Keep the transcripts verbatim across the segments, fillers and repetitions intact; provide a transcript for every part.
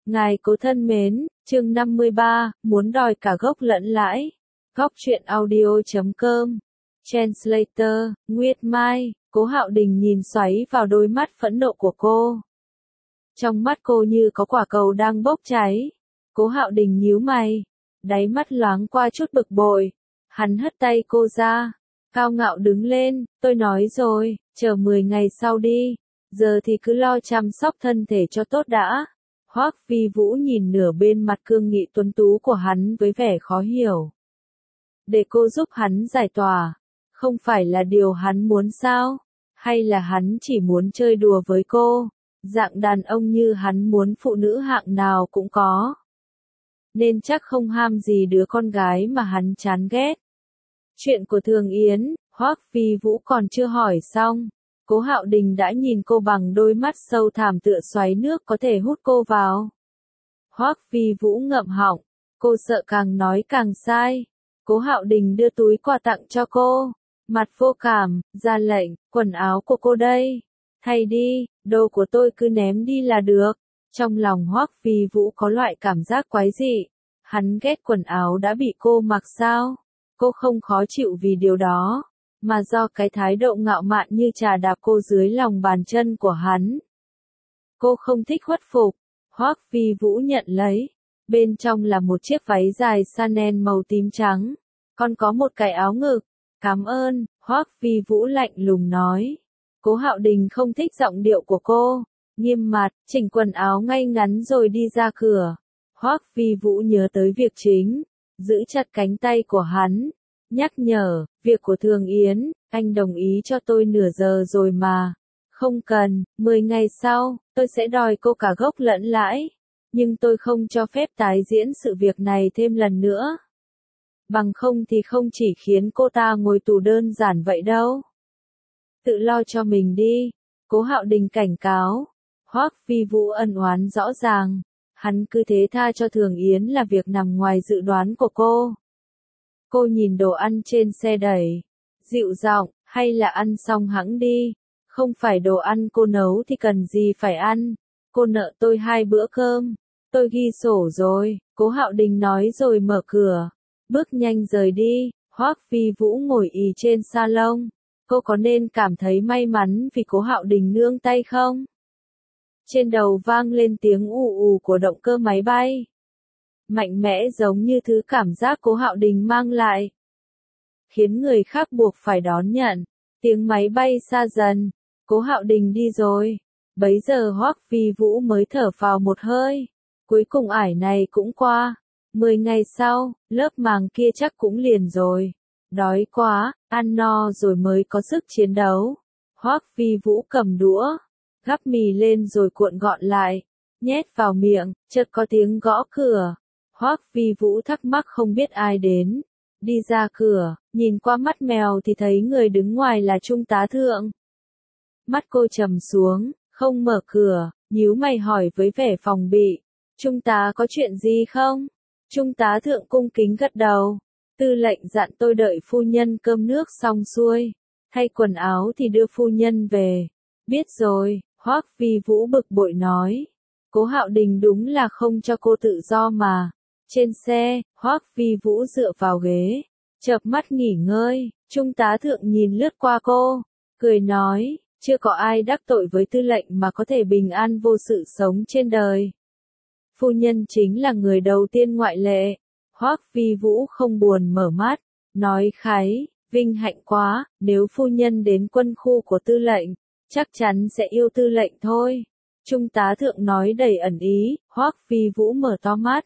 Ngài cố thân mến, chương năm mươi ba, muốn đòi cả gốc lẫn lãi. Góc truyện audio chấm com. Translator, Nguyệt Mai, Cố Hạo Đình nhìn xoáy vào đôi mắt phẫn nộ của cô. Trong mắt cô như có quả cầu đang bốc cháy. Cố Hạo Đình nhíu mày, đáy mắt loáng qua chút bực bội. Hắn hất tay cô ra, cao ngạo đứng lên, tôi nói rồi, chờ mười ngày sau đi, giờ thì cứ lo chăm sóc thân thể cho tốt đã. Hoắc Vi Vũ nhìn nửa bên mặt cương nghị tuấn tú của hắn với vẻ khó hiểu. Để cô giúp hắn giải tỏa, không phải là điều hắn muốn sao? Hay là hắn chỉ muốn chơi đùa với cô? Dạng đàn ông như hắn muốn phụ nữ hạng nào cũng có. Nên chắc không ham gì đứa con gái mà hắn chán ghét. Chuyện của Thường Yến, Hoắc Vi Vũ còn chưa hỏi xong. Cố Hạo Đình đã nhìn cô bằng đôi mắt sâu thẳm tựa xoáy nước có thể hút cô vào. Hoắc Vi Vũ ngậm họng, cô sợ càng nói càng sai. Cố Hạo Đình đưa túi quà tặng cho cô, mặt vô cảm, ra lệnh, quần áo của cô đây, thay đi, đồ của tôi cứ ném đi là được. Trong lòng Hoắc Vi Vũ có loại cảm giác quái dị, hắn ghét quần áo đã bị cô mặc sao? Cô không khó chịu vì điều đó, mà do cái thái độ ngạo mạn như trà đạp cô dưới lòng bàn chân của hắn. Cô không thích khuất phục. Hoắc Vi Vũ nhận lấy, bên trong là một chiếc váy dài Chanel màu tím trắng, còn có một cái áo ngực. Cảm ơn, Hoắc Vi Vũ lạnh lùng nói. Cố Hạo Đình không thích giọng điệu của cô, nghiêm mặt, chỉnh quần áo ngay ngắn rồi đi ra cửa. Hoắc Vi Vũ nhớ tới việc chính, giữ chặt cánh tay của hắn, nhắc nhở, việc của Thường Yến, anh đồng ý cho tôi nửa giờ rồi mà. Không cần, mười ngày sau, tôi sẽ đòi cô cả gốc lẫn lãi, nhưng tôi không cho phép tái diễn sự việc này thêm lần nữa. Bằng không thì không chỉ khiến cô ta ngồi tù đơn giản vậy đâu. Tự lo cho mình đi, Cố Hạo Đình cảnh cáo. Hoắc Vi Vũ ân oán rõ ràng, hắn cứ thế tha cho Thường Yến là việc nằm ngoài dự đoán của cô. Cô nhìn đồ ăn trên xe đẩy, dịu giọng, hay là ăn xong hẵng đi, không phải đồ ăn cô nấu thì cần gì phải ăn, cô nợ tôi hai bữa cơm, tôi ghi sổ rồi, Cố Hạo Đình nói rồi mở cửa, bước nhanh rời đi. Hoắc Vi Vũ ngồi ì trên salon, cô có nên cảm thấy may mắn vì Cố Hạo Đình nương tay không? Trên đầu vang lên tiếng ù ù của động cơ máy bay. Mạnh mẽ giống như thứ cảm giác Cố Hạo Đình mang lại, khiến người khác buộc phải đón nhận. Tiếng máy bay xa dần, Cố Hạo Đình đi rồi. Bấy giờ Hoắc Vi Vũ mới thở phào một hơi. Cuối cùng ải này cũng qua. Mười ngày sau, lớp màng kia chắc cũng liền rồi. Đói quá, ăn no rồi mới có sức chiến đấu. Hoắc Vi Vũ cầm đũa, gắp mì lên rồi cuộn gọn lại, nhét vào miệng, chợt có tiếng gõ cửa. Hoắc Vi Vũ thắc mắc không biết ai đến. Đi ra cửa, nhìn qua mắt mèo thì thấy người đứng ngoài là Trung tá Thượng. Mắt cô trầm xuống, không mở cửa, nhíu mày hỏi với vẻ phòng bị. Trung tá có chuyện gì không? Trung tá Thượng cung kính gật đầu. Tư lệnh dặn tôi đợi phu nhân cơm nước xong xuôi, thay quần áo thì đưa phu nhân về. Biết rồi, Hoắc Vi Vũ bực bội nói. Cố Hạo Đình đúng là không cho cô tự do mà. Trên xe, Hoắc Vi Vũ dựa vào ghế, chợp mắt nghỉ ngơi. Trung tá Thượng nhìn lướt qua cô, cười nói, chưa có ai đắc tội với tư lệnh mà có thể bình an vô sự sống trên đời. Phu nhân chính là người đầu tiên ngoại lệ. Hoắc Vi Vũ không buồn mở mắt, nói khái, vinh hạnh quá, nếu phu nhân đến quân khu của tư lệnh, chắc chắn sẽ yêu tư lệnh thôi. Trung tá Thượng nói đầy ẩn ý. Hoắc Vi Vũ mở to mắt,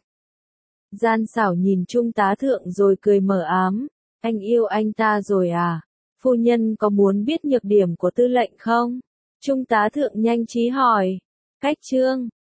gian xảo nhìn Trung tá Thượng rồi cười mờ ám. Anh yêu anh ta rồi à? Phu nhân có muốn biết nhược điểm của tư lệnh không? Trung tá Thượng nhanh trí hỏi. Cách chương